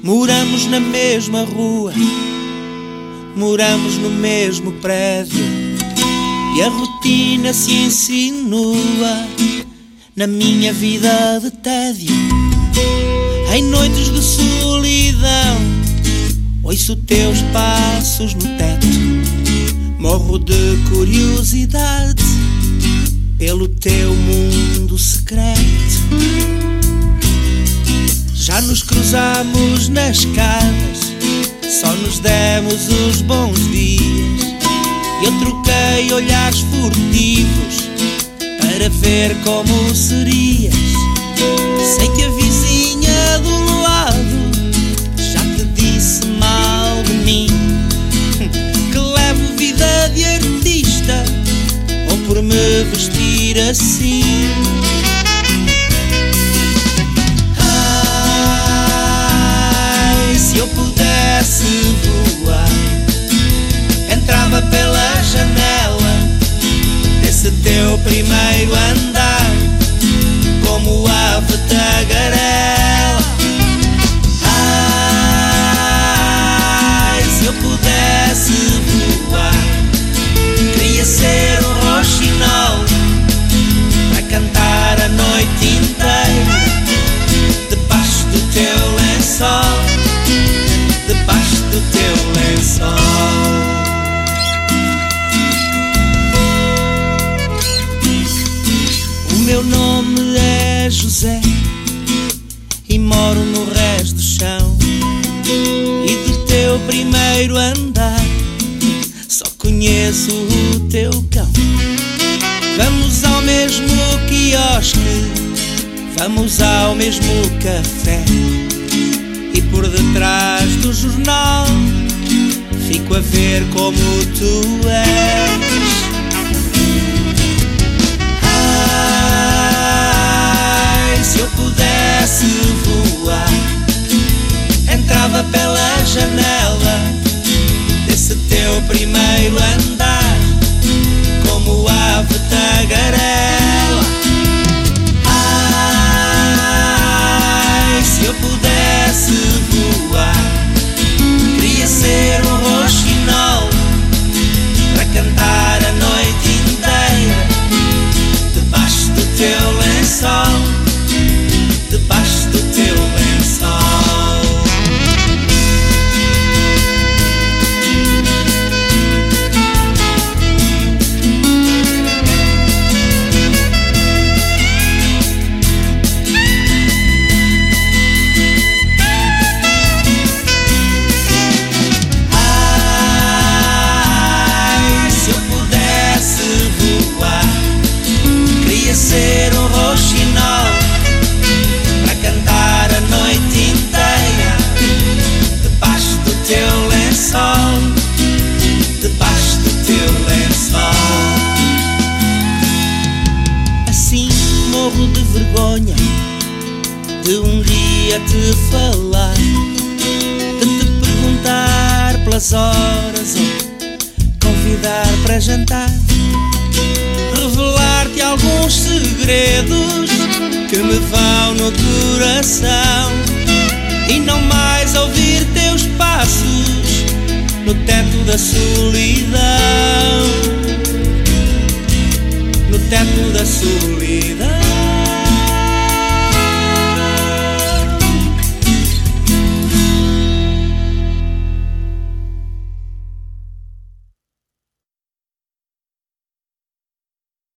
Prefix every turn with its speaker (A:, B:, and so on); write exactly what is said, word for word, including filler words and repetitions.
A: Moramos na mesma rua, moramos no mesmo prédio, e a rotina se insinua na minha vida de tédio. Em noites de solidão ouço teus passos no teto, morro de curiosidade pelo teu mundo secreto. Já nos cruzamos nas escadas, só nos demos os bons dias. Eu troquei olhares furtivos para ver como serias. Sei que a vizinha do lado já te disse mal de mim, que levo vida de artista ou por me vestir assim. Se eu pudesse voar, entrava pela janela desse teu primeiro andar, como ave tagarela. Ai, se eu pudesse voar, queria ser um roxinol para cantar a noite inteira debaixo do teu lençol, debaixo do teu lençol. O meu nome é José e moro no resto do chão, e do teu primeiro andar só conheço o teu cão. Vamos ao mesmo quiosque, vamos ao mesmo café, e por detrás do jornal fico a ver como tu és. Ai, se eu pudesse voar, entrava pela janela desse teu primeiro andar, como ave tagarela. Ai, se eu pudesse voar, queria ser um roxinol para cantar a noite inteira debaixo do teu lençol, debaixo do teu lençol. Ser um roxinol para cantar a noite inteira debaixo do teu lençol, debaixo do teu lençol. Assim morro de vergonha de um dia te falar, de te perguntar pelas horas ou convidar para jantar, revelar-te alguns segredos que me vão no coração, e não mais ouvir teus passos no teto da solidão, no teto da solidão.